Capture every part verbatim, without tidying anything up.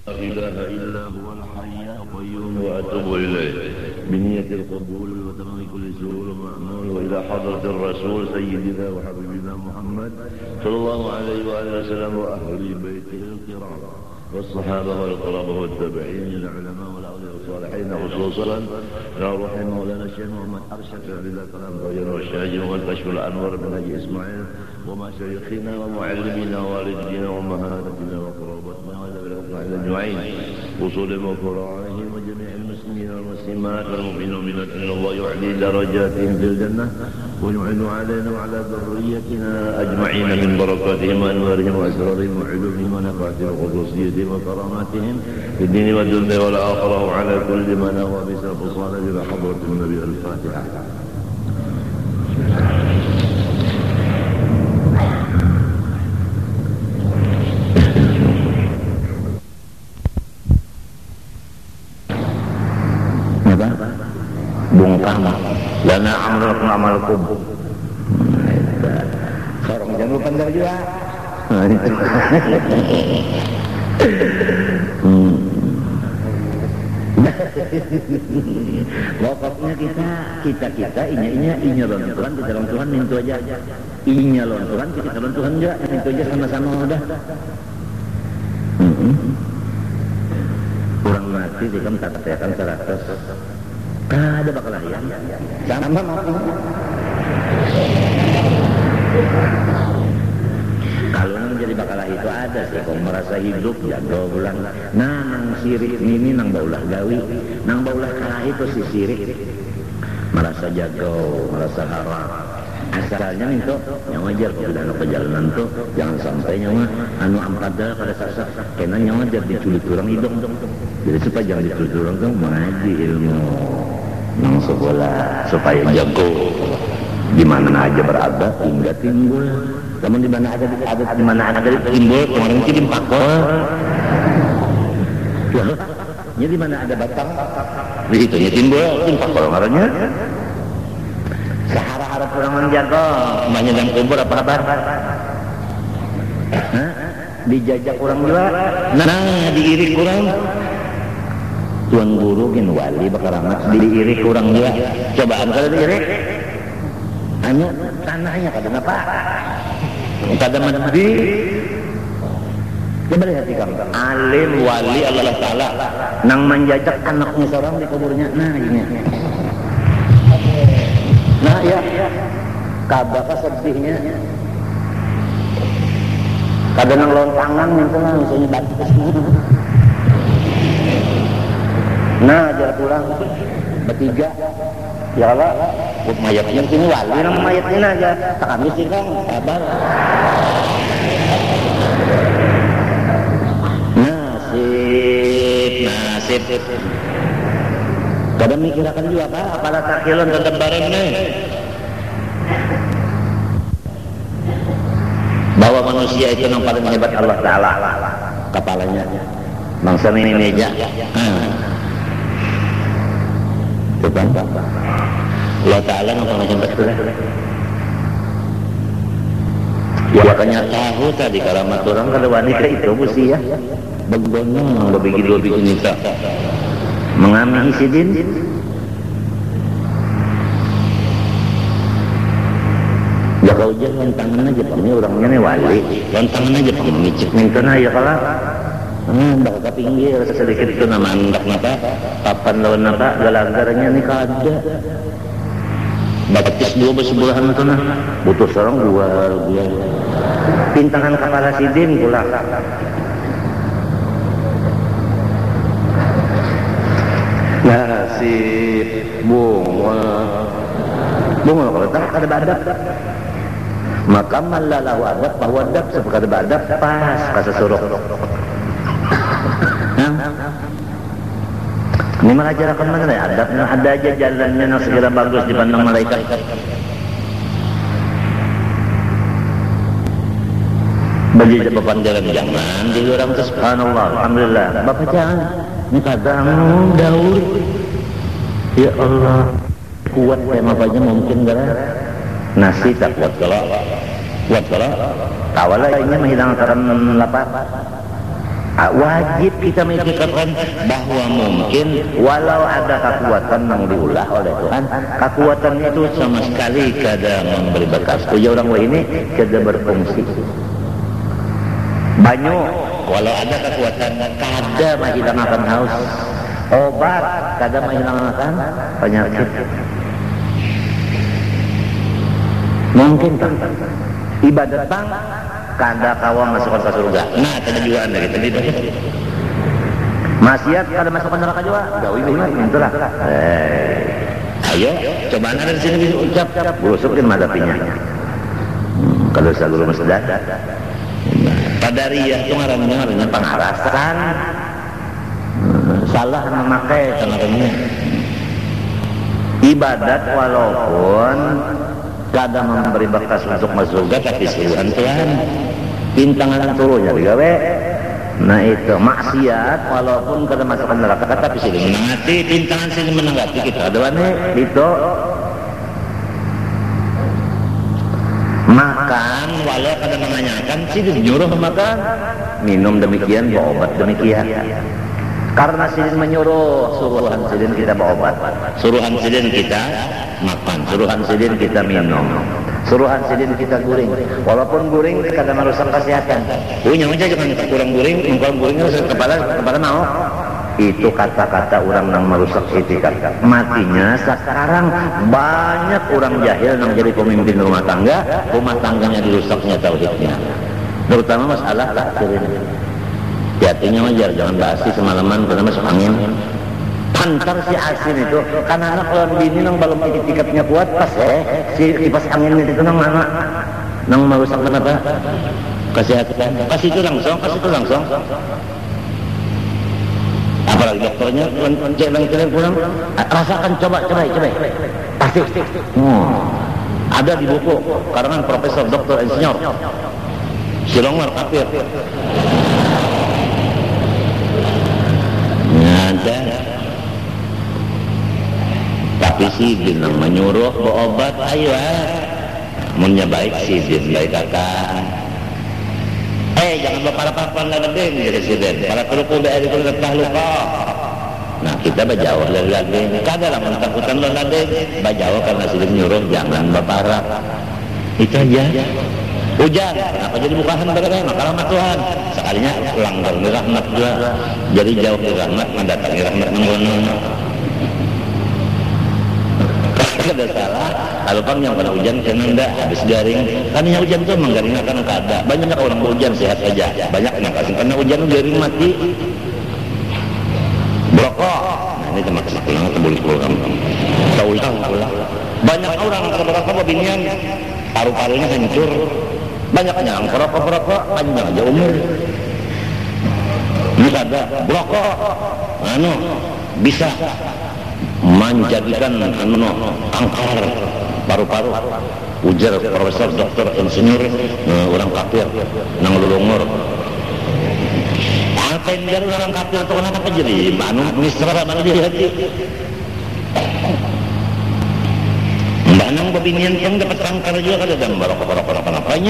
لا إله إلا هو الحي القيوم وأتوب إليه بنية القبول وتمام كل سهول ومأمول وإلى حضرة الرسول سيدنا وحبيبنا محمد صلى الله عليه وآله وسلم وأهل بيته الكرام والصحابة والقرابة والتابعين للعلماء والأولياء والصالحين خصوصا يا روح مولانا الشيخ محمد أرشد إلى كلام غير والشاجر والكشف الأنور بن حجي إسماعيل ومشايخنا ومعلمينا ووالدينا ومهاتنا وقرابتنا إلى أجمعين وصولهم وفراعهم وجميع المسلمين والمسلمات والمؤمنين والمؤمنات إن الله يعلي درجاتهم في الجنة ويعين علينا وعلى ذريتنا أجمعين من بركاتهم وأنوارهم وأسرارهم وعلومهم ونفعتهم وخصوصيتهم وكراماتهم في الدين والدنيا والآخرة وعلى كل من هو بسبب صالح إلى حضرة النبي الفاتحة. Bungkam lana amrul amalkum sorong jangan lupa ntar juga pokoknya kita kita kita inya inya inya lon Tuhan kita lon Tuhan mintu aja inya lon Tuhan kita lon Tuhan juga mintu aja sama-sama udah kurang mati dikam tak katakan seratus ada bakal ya sama kalau menjadi bakal itu ada sih kalau merasa hidup jago ulang nah nang sirik ini nang baulah gawi nang baulah kalah itu si sirik merasa jago merasa haram asalnya itu yang wajar kalau dalam perjalanan tuh jangan sampai nyawa anu ampada pada sasa karena nyawa jadi diculik orang hidung jadi supaya jangan diculik orang tuh mengaji ilmu nang sekolah supaya jago di mana aja berada hingga timbul namun di mana ada ada di mana ada timbul kemarin sih di Pakol ya di mana ada batang di situ ya timbul di Pakol ngarannya sahara-hara kurang menjaga banyak yang kubur apa kabar dijajak kurang juga nah diirik kurang tuan guru gin wali bakaramat diirik kurang juga cobaan kalau diirik anu tanahnya kadang apa kadang mandi coba lihat kamu alim wali Allah Ta'ala nang menjajak anaknya seorang di kuburnya nah ini nah ya kabaka sedihnya kadang nang lontangan itu lah misalnya batas nah jalan pulang bertiga ya Allah mayatnya sini wali nama mayatnya aja tak kami sih kan sabar nasib nasib kadang mikirakan juga apa apalah takilan tetap barengnya bahwa manusia itu yang paling hebat Allah Ta'ala kepalanya bangsa ini meja Allah Ta'ala nampak macam betul ya makanya tahu tadi kalamat orang kalau wanita itu mesti ya begonong begitu-begitu nita mengambil isidin ya kau jangan tangan aja pamnya orangnya nih wali tangan aja pamnya micik mintana ya kalah Hmm, bakal ke pinggir sedikit itu nama andak napa papan lawan napa galagarnya ini kada batis dua bersebelahan itu nah butuh seorang dua dua pintangan kepala sidin pula nasib bunga bunga kalau tak ada badap maka malalahu adab bahwa adab seperti badap pas kasa suruh ini mengajarkan mana ya adabnya ada aja jalannya yang segera bagus dipandang malaikat bagi bapak jalan jangan di orang itu subhanallah alhamdulillah bapak jangan ini katamu daur ya Allah kuat tema aja mungkin gara nasi tak kuat kalau kuat kalau tawalah ini menghilangkan lapar Wajib kita memikirkan bahwa mungkin walau ada kekuatan yang diulah oleh Tuhan, kekuatannya itu sama sekali kada memberi bekas. Punya orang lain ini kada berfungsi. Banyu walau ada kekuatan kada menghilangkan haus. Obat kada menghilangkan penyakit. Mungkin tak? Ibadat bang kada kawa masuk ke surga. Nah, tadi juga anda kita di maksiat kada masuk ke neraka juga. Jauh ini itulah. Eh, ayo, coba anda dari sini bisa ucap, busukin madapinya. Hmm, kalau saya guru masjid, Qadariyah itu ngarannya ngarannya pengarasan. Hmm, salah memakai ngarannya. Ibadat walaupun kadang memberi bekas untuk masuk surga, tapi seruan Tuhan pintangan turunnya digawe. Nah itu maksiat walaupun kadang masuk neraka, tapi silih mati pintangan silih menanggati kita ada nih itu. Makan walau kadang menanyakan silih nyuruh makan, minum demikian, obat demikian. Karena silin menyuruh, suruhan silin kita berobat, suruhan silin kita makan, suruhan silin kita minum, suruhan silin kita guring. Walaupun guring kadang merusak kesehatan. Punya aja jangan kurang guring, kurang guring kepala kepala mau. Itu kata-kata orang yang merusak etikat. Matinya sekarang banyak orang jahil yang jadi pemimpin rumah tangga, rumah tangganya dirusaknya tauhidnya. Terutama masalah lah silin. Hati-hatinya wajar, jangan basi semalaman karena masuk angin. Pantar si asin itu, karena anak kalau bini nang belum tiketnya kuat pas eh si kipas angin itu nang mana, nang merusak kenapa? Kesehatan. Kasih itu langsung, kasih itu langsung. Apalagi dokternya cek lang pulang, rasakan coba coba coba, pasti. Hmm. Ada di buku karangan Profesor Doktor Insinyur Silongmar Kafir. Ada, tapi sidin yang menyuruh berobat, ayo munnya baik sidin baik kakak. Eh jangan berpara-parapan ladeng jadi sidin, para kerupu dari itu letah lupa. Nah kita berjauh dari ladeng, kada lah mentakutan ladeng, berjauh karena sidin nyuruh jangan berparah. Itu aja. Hujan, kenapa jadi bukahan berkata maka rahmat Tuhan sekalinya langgar di rahmat juga, jadi jauh di rahmat mendatangi rahmat menggono. Kada salah kalau pang yang pada hujan kena ndak habis garing kan yang hujan tuh menggaring akan kada banyak orang hujan sehat aja banyak yang kasih karena hujan garing mati berokok. Nah ini termasuk pulang kebuli pulang tahu ulang banyak orang kalau berokok binian paru-parunya hancur. Banyaknya yang perokok-perokok panjang aja umur. Ini ada berokok anu bisa menjadikan anu kanker paru-paru. Ujar Profesor Doktor Insinyur uh, orang kafir nang lulungur. Apa yang orang kafir itu kenapa jadi anu misra mana di hati. Mbak nang kebinian kan dapat kanker juga kada dan barok-barok apanya.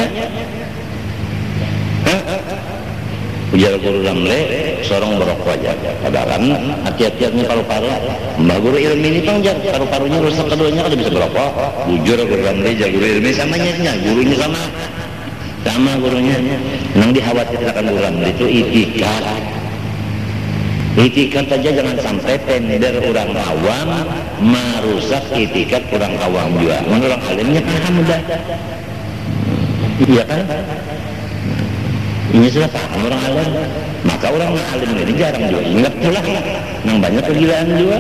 Ujar guru ramle sorong barok aja. Padahal hati-hatinya paru-paru. Mbak guru ilmu ini pang jar paru-parunya rusak keduanya kada bisa berokok. Ujar guru ramle jar guru ilmu samanya gurunya sama. Sama gurunya. Nang dikhawatirkan guru ramle itu itikat. Itikat saja jangan sampai pender orang awam merusak itikat orang awam juga. Menurut orang alimnya paham udah. Iya kan? Ini sudah paham orang alim. Maka orang alim ini jarang juga ingat pula. Yang banyak kegilaan juga.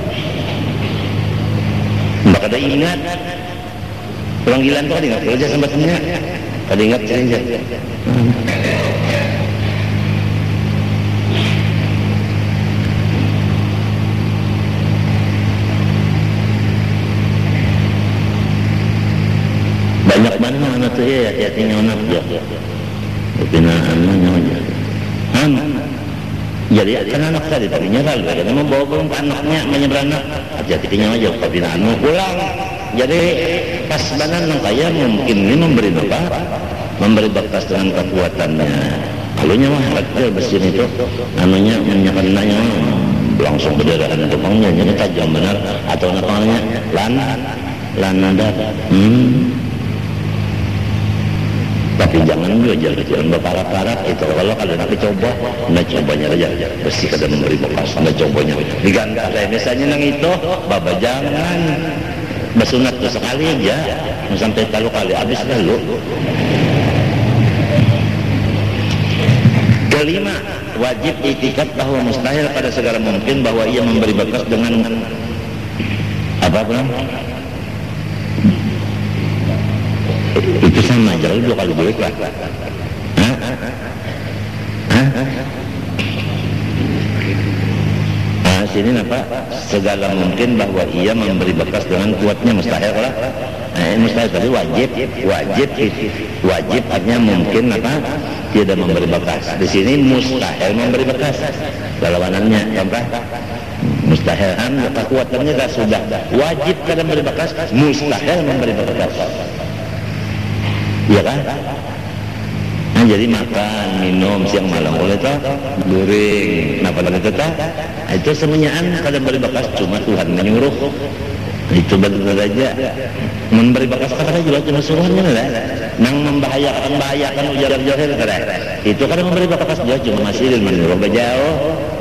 Maka ada ingat. Orang gilaan itu kan ingat kerja sempatnya. Kada ingat kerja. Banyak mana anak tu ya hati-hatinya anak dia. Binaan aja. Han. Jadi kan anak tadi tadinya lalu dia mau bawa burung anaknya menyeberang hati-hatinya aja pembinaanmu pulang. Jadi pas banan nang kaya mungkin ini memberi berkah, memberi bekas dengan kekuatannya. Alunya mah kecil besin itu, anunya menyakan nanya langsung berdarahan tukangnya, jadi tajam benar atau namanya lan lanada. Hmm. Tapi jangan juga jalan berparat-parat itu. Kalau kalau nak coba, nak cobanya aja bersih kada memberi bekas, nak cobanya diganti. Misalnya nang itu, baba jangan bersunat tu sekali aja, sampai talu kali habis lalu. Kelima, wajib itikad bahwa mustahil pada segala mungkin bahwa ia memberi bekas dengan apa pun. Itu sama aja dua kali boleh lah. Hah? Hah? Nah, sini apa? Segala mungkin bahwa ia memberi bekas dengan kuatnya mustahil lah. Eh, mustahil tadi wajib, wajib, wajib artinya mungkin apa? Tidak memberi bekas. Di sini mustahil memberi bekas. Lawanannya, contoh mustahil kan kekuatannya dah sudah wajib kada memberi bekas, mustahil memberi bekas. Iya kan? Nah, jadi makan, minum siang malam boleh tak? Goreng, nah pada itu tak? Itu semuanyaan kada memberi bekas, cuma Tuhan menyuruh. Itu betul saja. Memberi bekas kata juga cuma suruhannya lah. Nang membahayakan membahayakan ujar johir kada. Itu kada memberi bekas dia cuma masih menyuruh bejauh.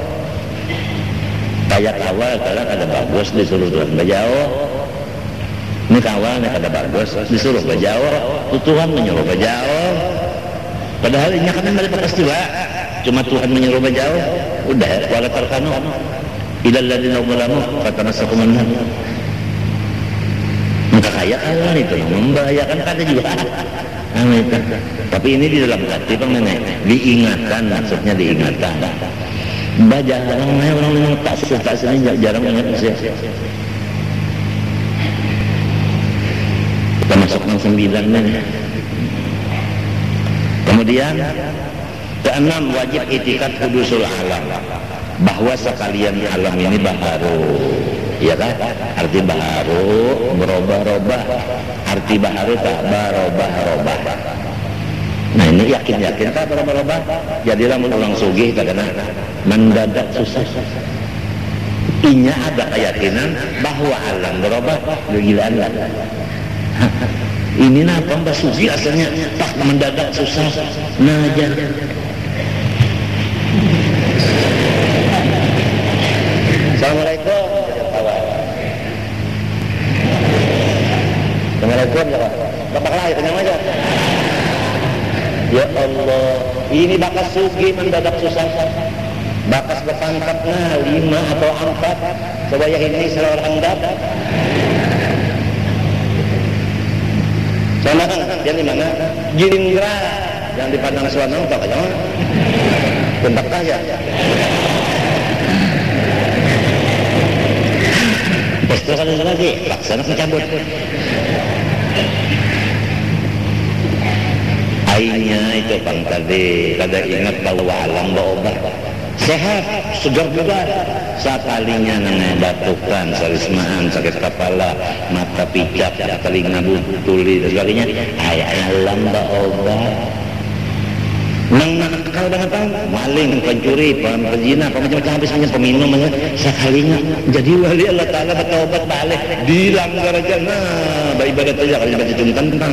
Kayak awal kalau kada bagus disuruh Tuhan bejauh. Ini kawalnya kada bagus disuruh bejauh, Tuhan menyuruh bejauh. Padahal ini kan memberi bekas juga, cuma Tuhan menyuruh bejauh. Udah wala tarkanu ilal ladzina zalamu fatanassakum minhum. Maka kayak awal itu membahayakan kada juga. Amin. Tapi ini di dalam hati pengen diingatkan, maksudnya diingatkan. Baca orang orang yang tak tak sini jarang ingat sih. Kita masuk yang sembilan nih. Kemudian keenam, wajib itikad hudusul alam, bahwa sekalian alam ini baharu, ya kan? Arti baharu berubah-ubah, arti baharu tak berubah-ubah. Nah ini yakin-yakin tak berubah-ubah. Jadilah orang sugih kadang mendadak susah. Inya ada keyakinan bahwa alam berubah, kegilaan lah. Ini napa mbak Susi asalnya tak mendadak susah najar. Assalamualaikum. Assalamualaikum ya Pak. Bapak lain kenyang aja. Ya Allah, ini bakas Susi mendadak susah. Bakas berpangkatnya lima atau empat. Sebaya ini seorang handap. Sama kan, dia di mana? Girindra yang dipandang suara tak aja. Bentak kaya. Terus ada lagi, laksana mencabut. Airnya itu bang tadi, kada ingat bahwa alam berobat. Sehat, segar juga. Sekalinya nang batukan, sarismaan, sakit kepala, mata picap, telinga tuli dan sebagainya. Ayah alam berobat. Nang nakal banget bang, maling, pencuri, penzina, macam-macam habis punya peminum, sekalinya jadi wali Allah Taala bertobat balik, dilanggar aja. Nah, beribadat aja kalau baca juntan bang.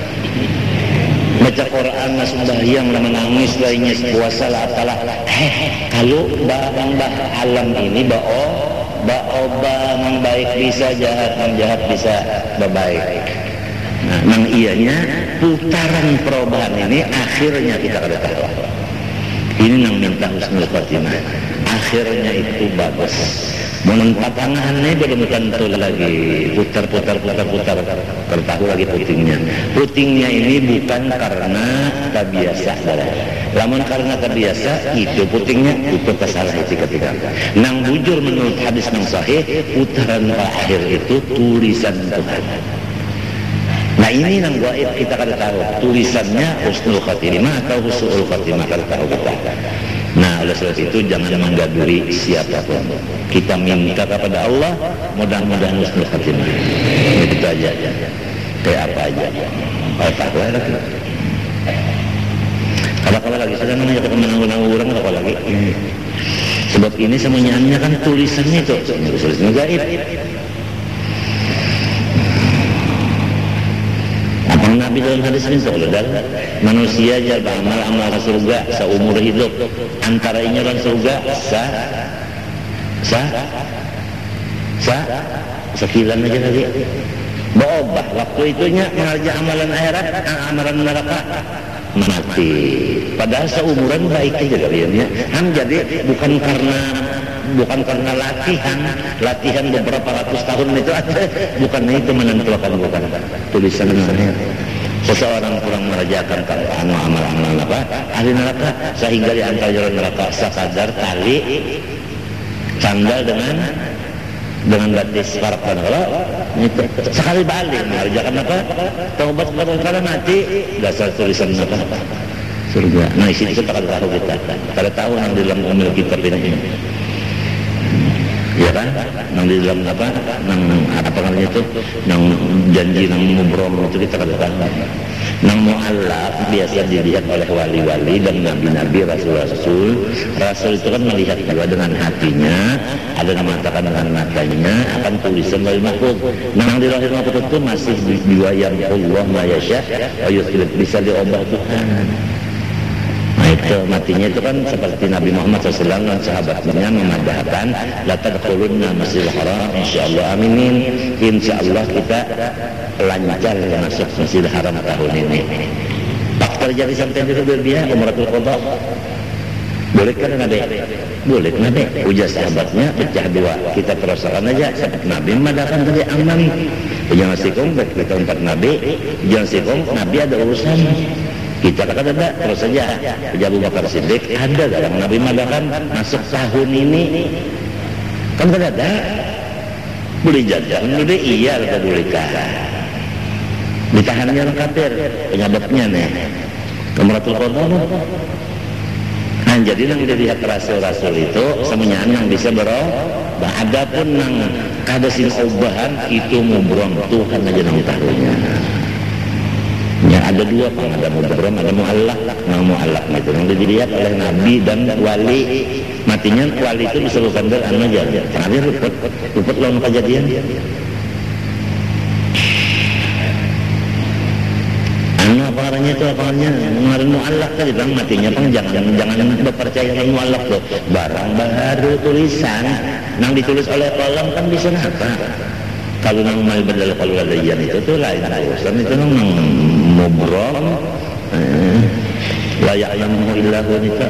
Baca Quran, sembahyang, menangis, lainnya puasa lah apalah. Eh, kalau barang bah alam ini bao, bao bang baik bisa jahat, bang jahat bisa baik. Nah, nang ianya putaran perubahan ini akhirnya kita kada tahu. Ini nang minta husnul khotimah. Akhirnya itu bagus. Menempatkan tangannya belum tentu lagi putar-putar putar-putar tertahu lagi putingnya. Putingnya ini bukan karena tak biasa, namun karena tak biasa itu putingnya itu kesalahan ketika. Nang bujur menurut hadis nang sahih, putaran terakhir itu tulisan Tuhan. Nah ini nang gaib kita kada tahu tulisannya husnul khotimah atau husnul khotimah kada tahu kita. Nah oleh sebab itu jangan menggaduri siapapun. Kita minta kepada Allah mudah-mudahan husnul khotimah. Itu aja. Kayak apa aja. Apa lagi. Kalau lagi sudah namanya kemenangan orang kalau lagi. Sebab ini semuanya kan tulisannya itu, tulisannya gaib. Abang Nabi dalam hadis ini seolah manusia aja beramal-amal ke surga seumur hidup, antara ini orang surga sa sa sa sekilan aja tadi. Berubah waktu itunya mengerja amalan akhirat, amalan neraka mati. Padahal seumuran baik aja kalian ya. Ham jadi bukan karena bukan karena latihan, latihan beberapa ratus tahun itu aja, bukan itu menentukan, bukan tulisan namanya. Seseorang kurang mengerjakan amal-amal apa ahli neraka sehingga di antara jalan neraka sekadar tali sandal dengan dengan batis parakan kalau itu sekali balik mengerjakan apa taubat kepada mati dasar tulisan apa surga. Nah isi itu tak tahu kita kada tahu yang di dalam umil kitab ini ya kan yang di dalam apa yang apa namanya itu yang janji yang mubrom itu kita kada tahu. Yang mu'allaf biasa dilihat oleh wali-wali dan nabi-nabi, rasul-rasul. Rasul itu kan melihat juga dengan hatinya, ada yang mengatakan dengan matanya, akan tulisan wal mahfuz. Nah, yang di lahir mahfuz itu masih jiwa yang Allah ma yasha, bisa diubah Tuhan. Nah itu matinya itu kan seperti Nabi Muhammad shallallahu alaihi wasallam dan sahabatnya memadahkan la tadkhulunna masjidil haram insyaallah aminin, insyaallah kita lancar masuk masjidil haram tahun ini. Pas terjadi sampai di Hudaybiyah umratul qadha boleh kan Nabi? Boleh Nabi. Ujar sahabatnya pecah dua, kita teruskan aja sampai Nabi memadahkan tadi aman. Jangan sikong kita tempat Nabi, jangan sikong Nabi ada urusan. Kita kata ada, terus saja Abu Bakar Siddiq ada dalam Nabi madakan masuk tahun ini kan kada ada boleh jajan, boleh iya atau boleh kah ditahannya orang kafir penyebabnya nih Umratul Qadha. Nah jadi yang dilihat rasul-rasul itu semuanya yang bisa berubah, adapun yang kada sing ubahan itu mubrom Tuhan aja yang tahunya. Ya ada dua pang, ada mubrom, ada mu'allaq. Nah mu'allaq itu yang dilihat oleh Nabi dan wali. Matinya wali itu disebutkan dari anu aja. Terakhir luput, luput lawan kejadian. Anu apa arahnya itu apa arahnya? Kemarin mu'allaq tadi bang matinya bang jangan jangan berpercaya dengan mu'allaq tuh. Barang baru tulisan, yang ditulis oleh kolam kan bisa apa? Kalau nang mal badal kalau ladayan itu tuh lain urusan itu nang mubrom eh, la ya'lamu illa huwa nika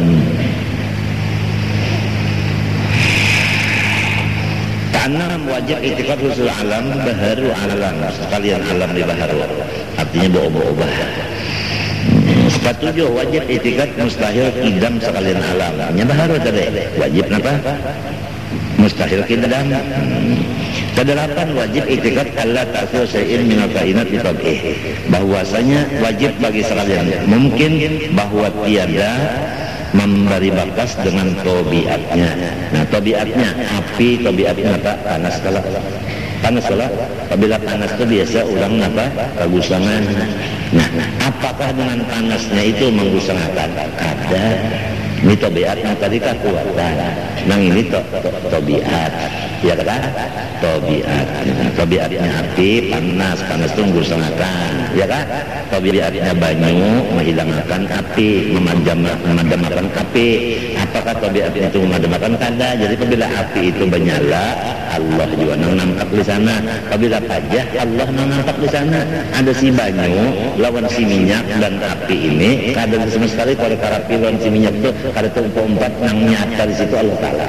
karena wajib itikad husul alam baharu alam sekalian alam di baharu artinya berubah-ubah. Ketujuh wajib itikad mustahil kidam sekalian alam nya baharu tadi wajib apa mustahil kidam. Kedelapan wajib itikad Allah ta'ala syai'in minal kainat bi tab'ih, bahwasanya wajib bagi sekalian mungkin bahwa tiada memberi bakas dengan tabiatnya. Nah tabiatnya api, tabiatnya apa? Panas kalah. Panas kalah. Apabila panas itu biasa orang apa? Kegusangan. Nah, apakah dengan panasnya itu menggusangakan? Ada. Ini tabiatnya tadi kekuatan. Nah ini to, to, tabiat, ya kan? Tabiat, tabiatnya api, panas, panas itu menggusangakan, ya kan? Tabiatnya banyu, menghilangkan api, memadam, memadamkan api. Apakah tabiatnya itu memadamkan? Kada. Jadi apabila api itu menyala, Allah juga nampak di sana. Apabila pajah, Allah nampak di sana. Ada si banyu lawan si minyak dan api ini, kada sama sekali kalau api lawan si minyak itu. Kada tempat yang nyata di situ Allah Ta'ala.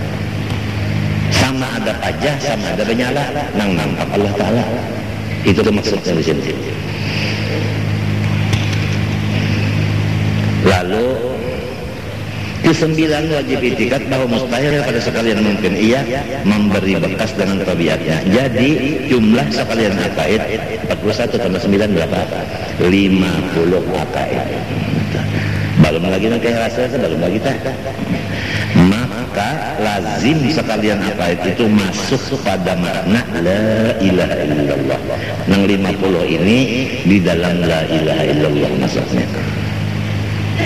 Sama ada pajah, sama ada menyala, nang nampak Allah Ta'ala. Itu maksudnya di sini. Lalu kesembilan wajib itikad bahwa mustahil pada sekalian mungkin ia memberi bekas dengan tabiatnya. Jadi jumlah sekalian akaid empat puluh satu tambah sembilan berapa? lima puluh akaid. Belum lagi nanti rasa belum lagi tak. Maka lazim sekalian apa itu masuk pada makna la ilaha illallah. Yang lima puluh ini di dalam la ilaha illallah maksudnya.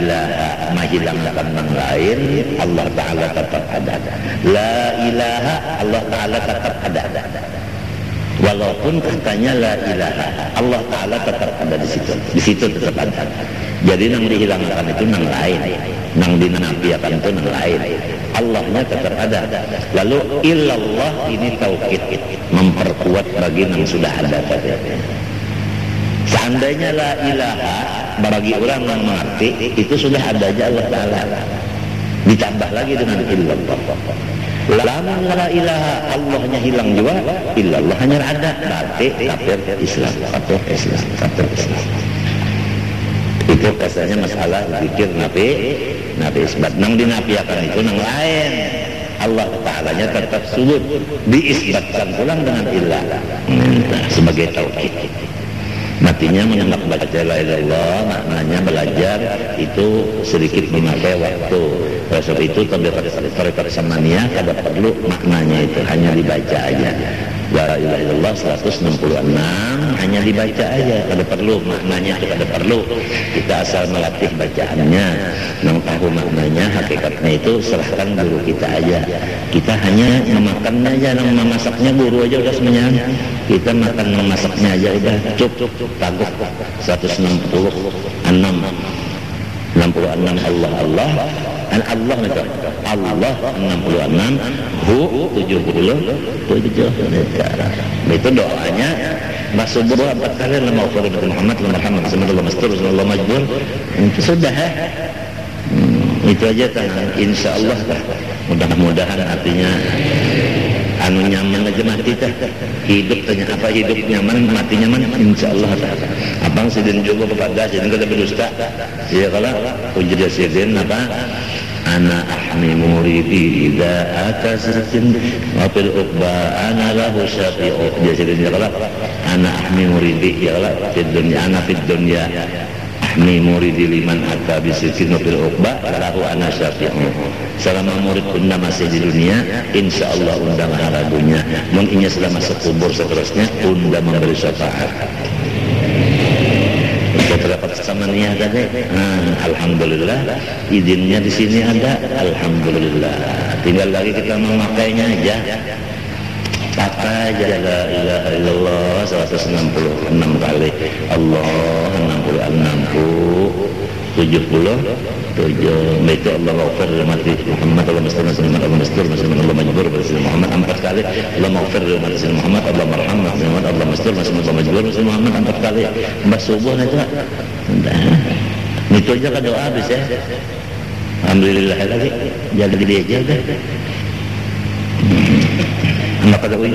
ilaha menghilangkan yang lain, Allah Ta'ala tetap ada. La ilaha, Allah Ta'ala tetap ada. Walaupun katanya la ilaha, Allah Ta'ala tetap ada di situ. Di situ tetap ada. Jadi yang dihilangkan itu yang lain, yang dinafikan itu yang lain. Allahnya tetap ada. Lalu illallah ini tauhid, memperkuat bagi yang sudah ada tadi. Seandainya la ilaha bagi orang yang mengerti itu sudah ada aja Allah Ta'ala, ditambah lagi dengan illallah. Lamun la ilaha Allahnya hilang juga, illallah hanya ada, berarti kafir Islam, kafir Islam, kafir Islam. Itu kasarnya masalah zikir nabi, nabi isbat. Nang dinafiakan itu nang lain. Allah Ta'alanya tetap subut, diisbatkan pulang dengan ilah, nah, sebagai tauhid. Matinya menyenang baca la ilaha illallah, maknanya belajar itu sedikit memakai waktu. Oleh sebab itu tarekat samaniyah kada perlu maknanya itu, hanya dibaca aja. La ilaha illallah seratus enam puluh enam hanya dibaca aja, kada perlu maknanya itu, kada perlu. Kita asal melatih bacaannya, nang tahu maknanya, hakikatnya itu serahkan guru kita aja. Kita hanya memakannya aja, nang memasaknya guru aja udah semuanya. Kita makan memasaknya aja udah cukup. Tangguh seratus enam puluh enam enam puluh enam Allah Allah dan Allah itu Allah enam puluh enam hu tujuh puluh tujuh itu doanya masuk berdoa empat kali lama ukur Muhammad lama Muhammad sallallahu mastur sallallahu majbur itu sudah hmm, itu aja tangan insyaallah mudah-mudahan artinya anu nyaman aja mati teh, hidup tanya apa hidup nyaman mati nyaman insyaallah. Abang sidin juga kepada sidin kada berdusta ya kalau ujar sidin apa ana ahmi muridi idza atasatin wa fil uqba ana lahu syafi'u dia sidin ya kalau ana ahmi muridi ya kalau fid dunya ana fid dunya ahmi muridi liman hatta bisikin fil uqba lahu ana syafi'u. Selama murid unda masih di dunia, insya Allah unda mahala dunia. Mungkinnya selama sekubur seterusnya, unda memberi syafaat. Kita terdapat samaniyah tadi. Nah, alhamdulillah, izinnya di sini ada. Alhamdulillah. Tinggal lagi kita memakainya aja. Kata aja la ilaha illallah seratus enam puluh enam kali. Allah enam puluh enam tujuh puluh tujuh itu Allah maghfir mati Muhammad Allah mastur Muhammad Allah mastur Allah majbur Muhammad empat kali Allah maghfir mati Muhammad Allah marham Muhammad Allah mastur Allah majbur Muhammad empat kali mbah subuh itu itu aja kan doa habis ya. Alhamdulillah lagi jadi dia aja dah anak pada uyu.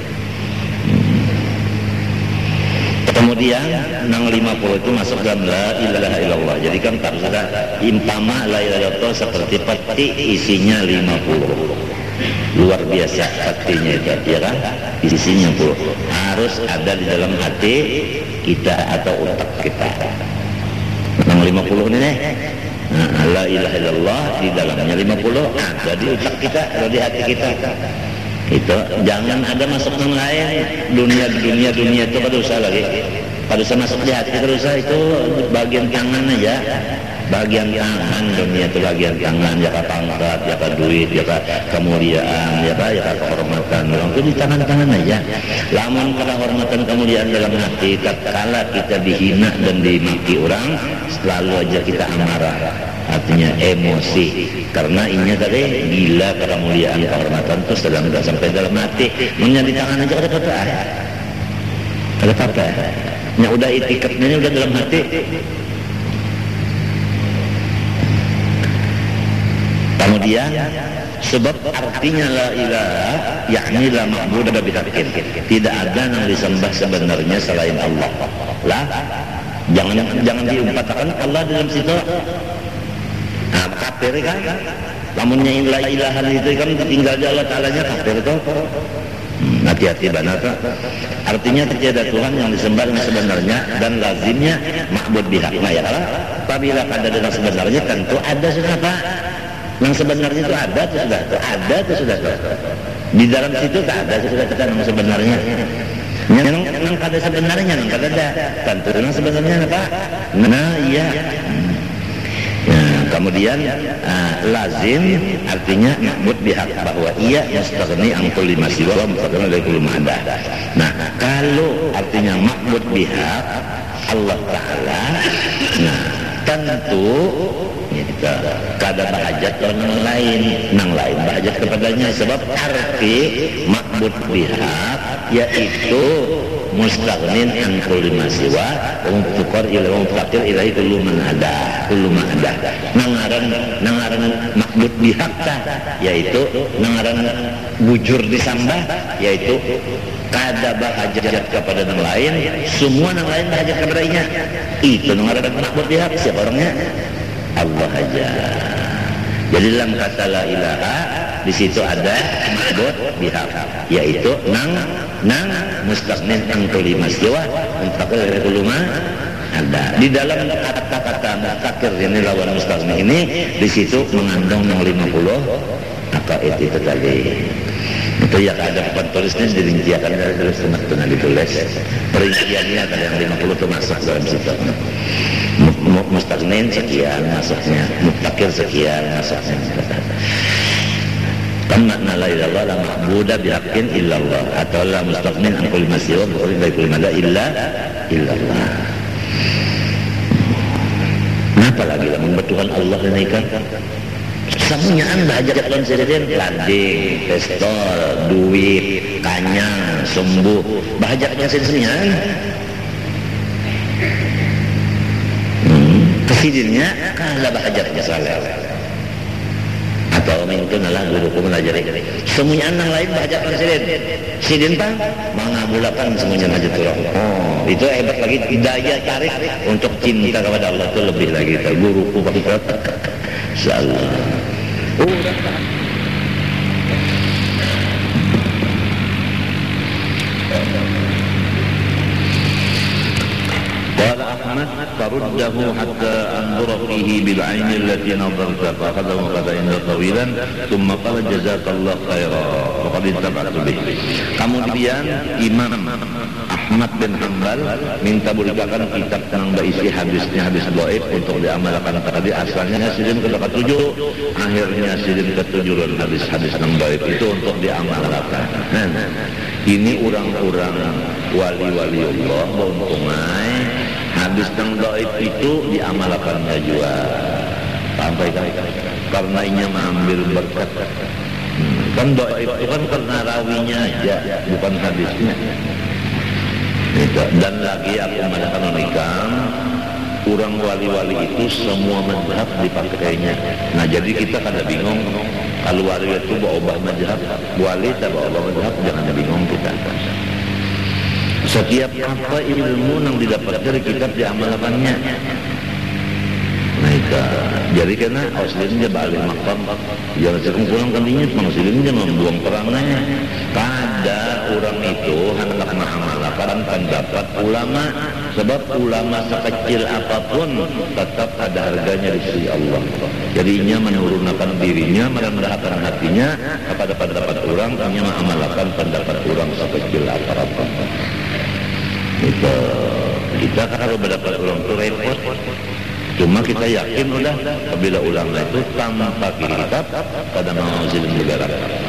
Kemudian nang lima puluh itu masuk dalam la ilaha illallah. Jadi kan tak sudah impama la ilaha illallah seperti peti isinya lima puluh. Luar biasa petinya itu, ya kan? Isinya puluh. Harus ada di dalam hati kita atau otak kita. Nang lima puluh ini nih. Nah, la ilaha illallah di dalamnya lima puluh ada di otak kita atau di hati kita. Itu jangan ada masuk yang lain dunia dunia dunia itu pada usah lagi pada usah masuk di hati terus itu bagian tangan aja bagian tangan dunia itu bagian tangan ya ke pangkat ya ke duit ya ke kemuliaan ya ke ya ke kehormatan itu di tangan-tangan aja. Lamun kehormatan kemuliaan dalam hati tatkala kita dihina dan dimaki orang selalu aja kita amarah, artinya emosi karena ini tadi gila kemuliaan kehormatan itu sedang tidak sampai dalam hati menjadi tangan aja ada apa ada apa yang udah itikatnya udah dalam hati. Kemudian sebab artinya la ilaha yakni la ma'budu bihaqqin, tidak ada yang disembah sebenarnya selain Allah lah. Jangan jangan diumpatakan Allah dalam situ. Nah, kafir kan? Lamunnya la ilaha itu kan tinggal di Allah Ta'ala-nya kafir itu. Hmm, hati-hati benar. Artinya tiada Tuhan yang disembah yang sebenarnya dan lazimnya ma'bud bihaqna ya Allah. Apabila ada dengan sebenarnya tentu ada sudah Pak. Yang sebenarnya itu ada itu sudah itu ada itu sudah itu. Di dalam situ tak ada sudah kita yang sebenarnya. Yang yang kada sebenarnya yang kada ada. Tentu yang sebenarnya apa? Nah iya. Ya, kemudian uh, lazim artinya ma'bud bihaq, bahwa ia mustaghni an kulli ma siwa mustaghni dari kulli ma ada. Nah, kalau artinya ma'bud bihaq Allah Ta'ala, nah tentu kita kada bahajat orang lain, nang lain bahajat kepadanya, sebab arti ma'bud bihaq yaitu mustaghnin an kulli ma siwa wa mufqar ila wa mufqir ilaihi kullu man ada kullu ma ada. Nangaran nangaran ma'bud bihaq yaitu nangaran bujur disambah yaitu kada bahajat kepada yang lain, semua yang lain bahajat kepadanya. Itu nangaran ma'bud bihaq. Siapa orangnya? Allah aja. Jadi dalam kata la ilaha di situ ada ma'bud bihaq, yaitu nang nang mustaghnin an kulli ma siwa mufaqir ila kulli ma ada. Di dalam kata-kata mufaqir ini lawan mustaghni ini di situ mengandung yang lima puluh akaid itu tadi. Itu yang ada papan tulisnya dirinciakan dari tulis sunat pernah ditulis. Perinciannya ada yang lima puluh itu masuk dalam situ. Mustaghnin sekian masuknya, mufaqir sekian masuknya. Kan makna la ilaha la ma'buda bihaqqin illallah, atau la mustaghnin an kulli ma siwa bi kulli ma la illa illallah. Kenapa lagi lah membetulan Allah ini kan? Semuanya bahajat lan sirien, lading, pistol, duit, kanyang, sembuh, bahajatnya sirien. Kesidinnya kalah bahajatnya salah. Atau mungkin adalah guruku melajari semuanya anak lain bahajat lan sirien. Sidin pang mengabulakan semuanya hajat orang. Oh, itu hebat lagi, daya tarik untuk cinta kepada Allah itu lebih lagi. Guruku pakai salah. Oh, قال أحمد فرده حتى أنظر فيه بالعين التي نظرت فأخذه قضاء طويلا ثم قال جزاك الله خيرا وقد انتفعت به. Kemudian Imam Ahmad bin Hanbal minta berikan kitab yang berisi hadisnya hadis dhaif untuk diamalkan tadi. Asalnya sidin ke tujuh, akhirnya sidin ke tujuh hadis-hadis yang dhaif itu untuk diamalkan. Nah, ini orang-orang wali-wali Allah beuntungai hadis yang dhaif itu diamalkannya juga. Sampai kan karena ini mengambil berkat. Hmm, kan dhaif itu kan karena rawinya aja, bukan hadisnya. Gitu. Dan lagi aku menanyakan orang wali-wali itu semua mazhab dipakainya. Nah jadi kita kada bingung kalau wali itu bawa ubah mazhab, wali tak bawa ubah mazhab, jangan bingung kita. Setiap apa ilmu yang didapat dari kitab diamalkannya. Nah itu jadi karena auslinnya balik makam jangan sekarang pulang kandinya maksudnya membuang perangnya. Kada orang itu hendak mengamalkan pendapat ulama, sebab ulama sekecil apapun tetap ada harganya di sisi Allah. Jadinya menurunkan dirinya, merendahkan hatinya kepada pendapat orang, hanya mengamalkan pendapat orang sekecil apapun. Itu kita kalau mendapat orang itu repot. Cuma kita yakin udah apabila ulama itu tanpa kitab pada mau zilim negara.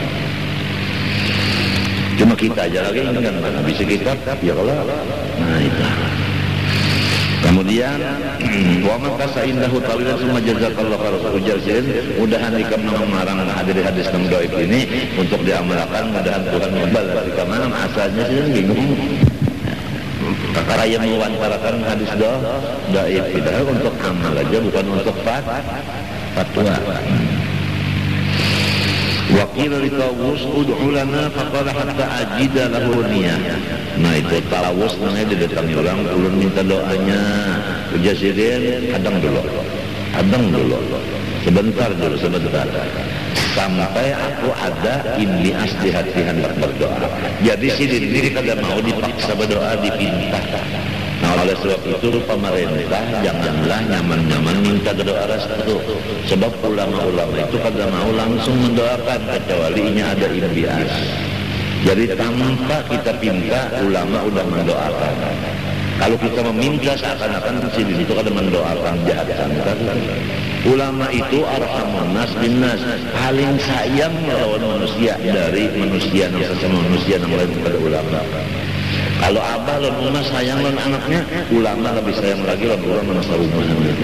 Cuma kita aja lagi ini kan mana bisa kitab ya kalau nah itu. Kemudian wa man kasaindahu tawilan summa jazakallahu khairan ujarin, mudahan ikam memarang hadis-hadis yang dhaif ini untuk diamalkan, mudahan Tuhan membalas jika mana asalnya sih bingung. Kakak yang mewantarkan hadis dah dhaif tidak untuk amal aja, bukan untuk fat fatwa. Wakil li Tawus ud'u lana faqala hatta ajida lahu niyah. Nah itu Tawus namanya didatangi orang, ulun minta doanya. Ujasidin kadang dulu, kadang dulu, sebentar dulu sebentar. Sampai aku ada indias di hati hendak berdoa. Jadi si diri kada mau dipaksa berdoa, dipinta. Nah oleh sebab itu pemerintah janganlah nyaman-nyaman minta doa restu. Sebab ulama-ulama itu kada mau langsung mendoakan kecuali ini ada indias. Jadi tanpa kita pinta ulama udah mendoakan. Kalau kita meminta seakan-akan sidin itu kada mendoakan jahat sangka. Ulama itu arhamun nas bin nas, paling sayang melawan manusia dari manusia yang sesama manusia yang lain kepada ulama. Kalau abah lawan rumah sayang lawan anaknya, ulama lebih sayang lagi lawan orang manasa rumah.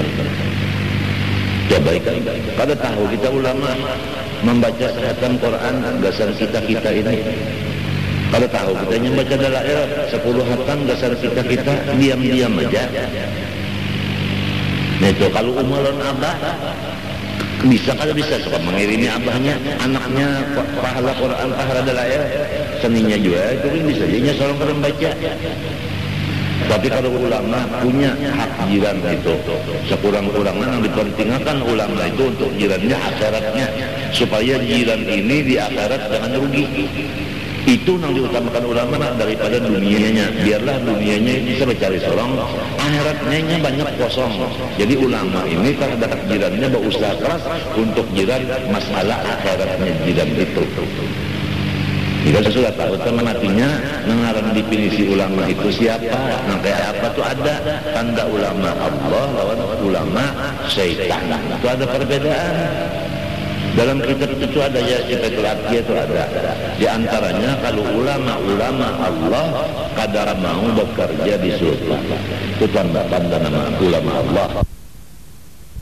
Ya baik kan? Kada tahu kita ulama membaca khatam Quran dasar kita-kita ini. Kalau tahu kita membaca dalail sepuluh hatam dasar kita kita diam-diam aja. Nah itu kalau umaron abah bisa kalau bisa suka mengirimi abahnya, anaknya pahala Quran, pahala dalail, seninya juga itu kan bisa jadinya seorang orang baca. Tapi kalau ulama punya hak jiran itu, sekurang-kurangnya yang dipentingkan ulama itu untuk jirannya akhiratnya, supaya jiran ini di akhirat jangan rugi. Itu yang diutamakan ulama nak daripada dunianya. Biarlah dunianya bisa mencari sorong, akhiratnya banyak kosong. Jadi ulama ini terhadap jirannya berusaha keras untuk jiran masalah akhiratnya jiran itu. Jika sudah tahu teman artinya mengarang definisi ulama itu siapa, nah kayak apa tuh ada tanda ulama Allah lawan ulama syaitan. Itu ada perbedaan. Dalam kitab itu ada ya Sifatul Atqiyah itu ada. Di antaranya kalau ulama-ulama Allah kadar mau bekerja di surga. Itu tanda-tanda nama ulama Allah.